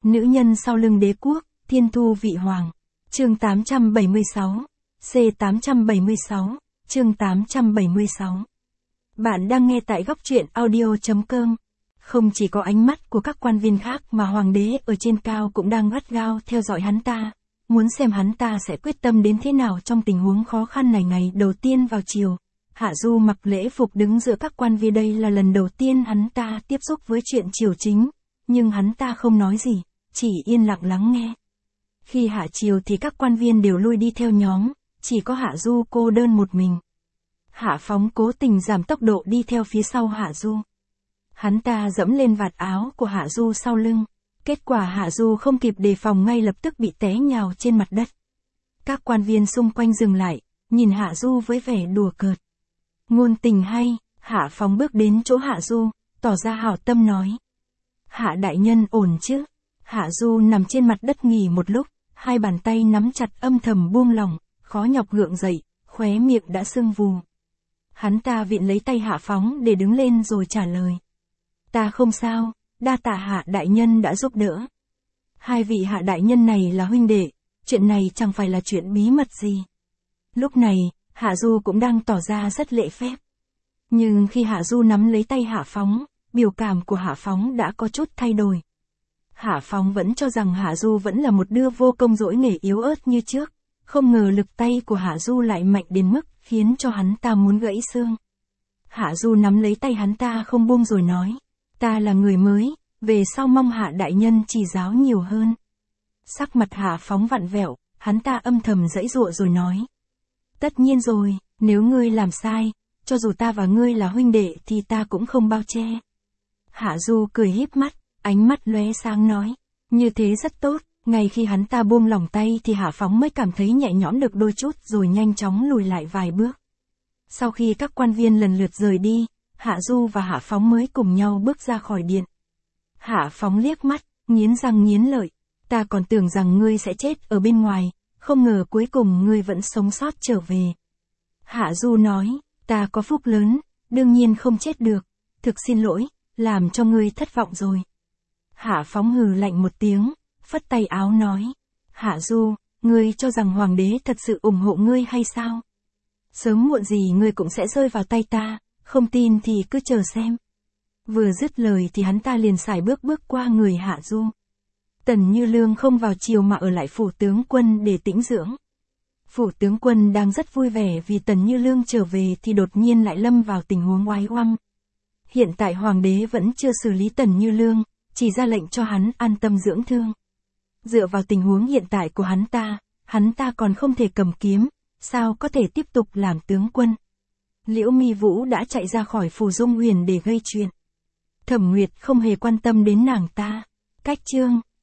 Nữ nhân sau lưng đế quốc, thiên thu vị hoàng. Chương 876. C876. Chương 876. Bạn đang nghe tại góc truyện audio.com. Không chỉ có ánh mắt của các quan viên khác mà hoàng đế ở trên cao cũng đang gắt gao theo dõi hắn ta, muốn xem hắn ta sẽ quyết tâm đến thế nào trong tình huống khó khăn này. Ngày đầu tiên vào triều, Hạ Du mặc lễ phục đứng giữa các quan viên. Đây là lần đầu tiên hắn ta tiếp xúc với chuyện triều chính, nhưng hắn ta không nói gì, chỉ yên lặng lắng nghe. Khi hạ triều thì các quan viên đều lui đi theo nhóm, chỉ có Hạ Du cô đơn một mình. Hạ Phóng cố tình giảm tốc độ đi theo phía sau Hạ Du. Hắn ta dẫm lên vạt áo của Hạ Du sau lưng. Kết quả Hạ Du không kịp đề phòng ngay lập tức bị té nhào trên mặt đất. Các quan viên xung quanh dừng lại, nhìn Hạ Du với vẻ đùa cợt. Ngôn tình hay, Hạ Phóng bước đến chỗ Hạ Du, tỏ ra hảo tâm nói. Hạ đại nhân ổn chứ? Hạ Du nằm trên mặt đất nghỉ một lúc, hai bàn tay nắm chặt âm thầm buông lỏng, khó nhọc gượng dậy, khóe miệng đã sưng vù. Hắn ta viện lấy tay Hạ Phóng để đứng lên rồi trả lời. Ta không sao, đa tạ Hạ đại nhân đã giúp đỡ. Hai vị Hạ đại nhân này là huynh đệ, chuyện này chẳng phải là chuyện bí mật gì. Lúc này, Hạ Du cũng đang tỏ ra rất lễ phép. Nhưng khi Hạ Du nắm lấy tay Hạ Phóng, biểu cảm của Hạ Phóng đã có chút thay đổi. Hạ Phóng vẫn cho rằng Hạ Du vẫn là một đứa vô công dỗi nghề yếu ớt như trước, không ngờ lực tay của Hạ Du lại mạnh đến mức khiến cho hắn ta muốn gãy xương. Hạ Du nắm lấy tay hắn ta không buông rồi nói, ta là người mới, về sau mong Hạ đại nhân chỉ giáo nhiều hơn. Sắc mặt Hạ Phóng vặn vẹo, hắn ta âm thầm giãy giụa rồi nói. Tất nhiên rồi, nếu ngươi làm sai, cho dù ta và ngươi là huynh đệ thì ta cũng không bao che. Hạ Du cười híp mắt, ánh mắt lóe sáng nói, như thế rất tốt. Ngay khi hắn ta buông lỏng tay thì Hạ Phóng mới cảm thấy nhẹ nhõm được đôi chút rồi nhanh chóng lùi lại vài bước. Sau khi các quan viên lần lượt rời đi, Hạ Du và Hạ Phóng mới cùng nhau bước ra khỏi điện. Hạ Phóng liếc mắt, nghiến răng nghiến lợi, ta còn tưởng rằng ngươi sẽ chết ở bên ngoài, không ngờ cuối cùng ngươi vẫn sống sót trở về. Hạ Du nói, ta có phúc lớn, đương nhiên không chết được, thực xin lỗi, làm cho ngươi thất vọng rồi. Hạ Phóng hừ lạnh một tiếng, phất tay áo nói, Hạ Du, ngươi cho rằng hoàng đế thật sự ủng hộ ngươi hay sao? Sớm muộn gì ngươi cũng sẽ rơi vào tay ta, không tin thì cứ chờ xem. Vừa dứt lời thì hắn ta liền sải bước qua người Hạ Du. Tần Như Lương không vào triều mà ở lại phủ tướng quân để tĩnh dưỡng. Phủ tướng quân đang rất vui vẻ vì Tần Như Lương trở về thì đột nhiên lại lâm vào tình huống oái oăm. Hiện tại hoàng đế vẫn chưa xử lý Tần Như Lương, chỉ ra lệnh cho hắn an tâm dưỡng thương. Dựa vào tình huống hiện tại của hắn ta còn không thể cầm kiếm, sao có thể tiếp tục làm tướng quân. Liễu Mi Vũ đã chạy ra khỏi phủ Dung Huyền để gây chuyện. Thẩm Nguyệt không hề quan tâm đến nàng ta. Cách chương